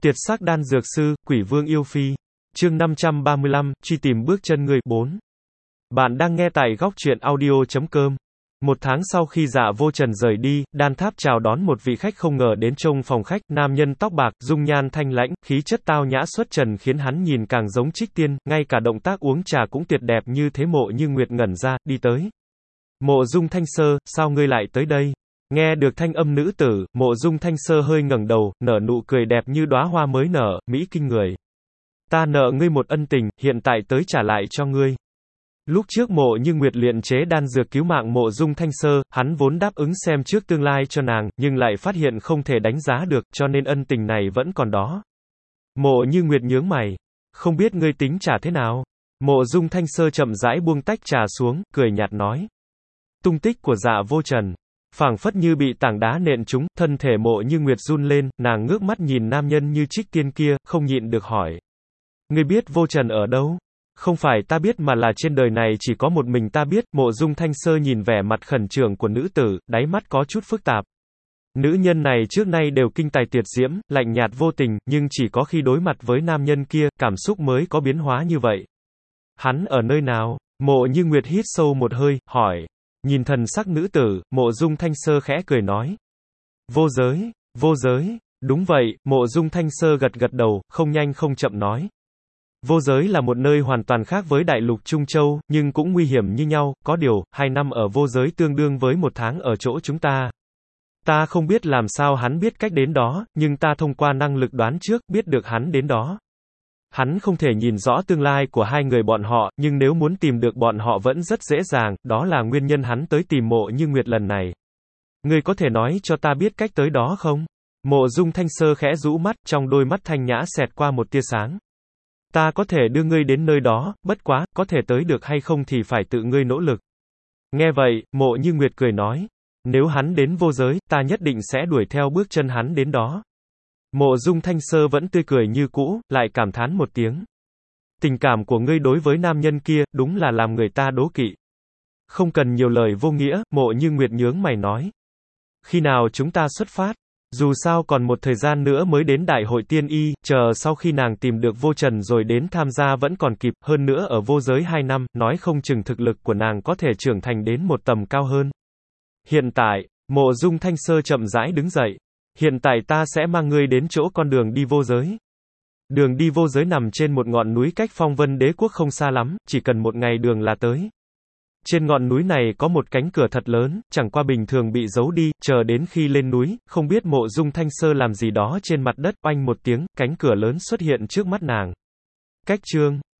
Tiệt sắc đan dược sư, quỷ vương yêu phi. Chương 535, truy tìm bước chân người. 4. Bạn đang nghe tại góc truyện audio.com. Một tháng sau khi Dạ Vô Trần rời đi, Đan Tháp chào đón một vị khách không ngờ đến trông phòng khách, nam nhân tóc bạc, dung nhan thanh lãnh, khí chất tao nhã xuất trần khiến hắn nhìn càng giống trích tiên, ngay cả động tác uống trà cũng tuyệt đẹp như thế. Mộ Như Nguyệt ngẩn ra, đi tới. Mộ Dung Thanh Sơ, sao ngươi lại tới đây? Nghe được thanh âm nữ tử, Mộ Dung Thanh Sơ hơi ngẩng đầu, nở nụ cười đẹp như đóa hoa mới nở, mỹ kinh người. Ta nợ ngươi một ân tình, hiện tại tới trả lại cho ngươi. Lúc trước Mộ Như Nguyệt luyện chế đan dược cứu mạng Mộ Dung Thanh Sơ, hắn vốn đáp ứng xem trước tương lai cho nàng, nhưng lại phát hiện không thể đánh giá được, cho nên ân tình này vẫn còn đó. Mộ Như Nguyệt nhướng mày, không biết ngươi tính trả thế nào? Mộ Dung Thanh Sơ chậm rãi buông tách trà xuống, cười nhạt nói. Tung tích của Dạ Vô Trần, phảng phất như bị tảng đá nện trúng, thân thể Mộ Như Nguyệt run lên, nàng ngước mắt nhìn nam nhân như trích tiên kia, không nhịn được hỏi. Ngươi biết Vô Trần ở đâu? Không phải ta biết mà là trên đời này chỉ có một mình ta biết. Mộ Dung Thanh Sơ nhìn vẻ mặt khẩn trương của nữ tử, đáy mắt có chút phức tạp. Nữ nhân này trước nay đều kinh tài tuyệt diễm, lạnh nhạt vô tình, nhưng chỉ có khi đối mặt với nam nhân kia, cảm xúc mới có biến hóa như vậy. Hắn ở nơi nào? Mộ Như Nguyệt hít sâu một hơi, hỏi. Nhìn thần sắc nữ tử, Mộ Dung Thanh Sơ khẽ cười nói. Vô giới, vô giới, đúng vậy. Mộ Dung Thanh Sơ gật gật đầu, không nhanh không chậm nói. Vô giới là một nơi hoàn toàn khác với đại lục Trung Châu, nhưng cũng nguy hiểm như nhau, có điều, 2 năm ở vô giới tương đương với 1 tháng ở chỗ chúng ta. Ta không biết làm sao hắn biết cách đến đó, nhưng ta thông qua năng lực đoán trước, biết được hắn đến đó. Hắn không thể nhìn rõ tương lai của hai người bọn họ, nhưng nếu muốn tìm được bọn họ vẫn rất dễ dàng, đó là nguyên nhân hắn tới tìm Mộ Như Nguyệt lần này. Ngươi có thể nói cho ta biết cách tới đó không? Mộ Dung Thanh Sơ khẽ rũ mắt, trong đôi mắt thanh nhã xẹt qua một tia sáng. Ta có thể đưa ngươi đến nơi đó, bất quá, có thể tới được hay không thì phải tự ngươi nỗ lực. Nghe vậy, Mộ Như Nguyệt cười nói. Nếu hắn đến vô giới, ta nhất định sẽ đuổi theo bước chân hắn đến đó. Mộ Dung Thanh Sơ vẫn tươi cười như cũ, lại cảm thán một tiếng. Tình cảm của ngươi đối với nam nhân kia, đúng là làm người ta đố kỵ. Không cần nhiều lời vô nghĩa, Mộ Như Nguyệt nhướng mày nói. Khi nào chúng ta xuất phát? Dù sao còn một thời gian nữa mới đến đại hội tiên y, chờ sau khi nàng tìm được Vô Trần rồi đến tham gia vẫn còn kịp, hơn nữa ở vô giới 2 năm, nói không chừng thực lực của nàng có thể trưởng thành đến một tầm cao hơn. Hiện tại, Mộ Dung Thanh Sơ chậm rãi đứng dậy. Hiện tại ta sẽ mang ngươi đến chỗ con đường đi vô giới. Đường đi vô giới nằm trên một ngọn núi cách Phong Vân Đế Quốc không xa lắm, chỉ cần 1 ngày đường là tới. Trên ngọn núi này có một cánh cửa thật lớn, chẳng qua bình thường bị giấu đi, chờ đến khi lên núi, không biết Mộ Dung Thanh Sơ làm gì đó trên mặt đất, oanh một tiếng, cánh cửa lớn xuất hiện trước mắt nàng. Cách chương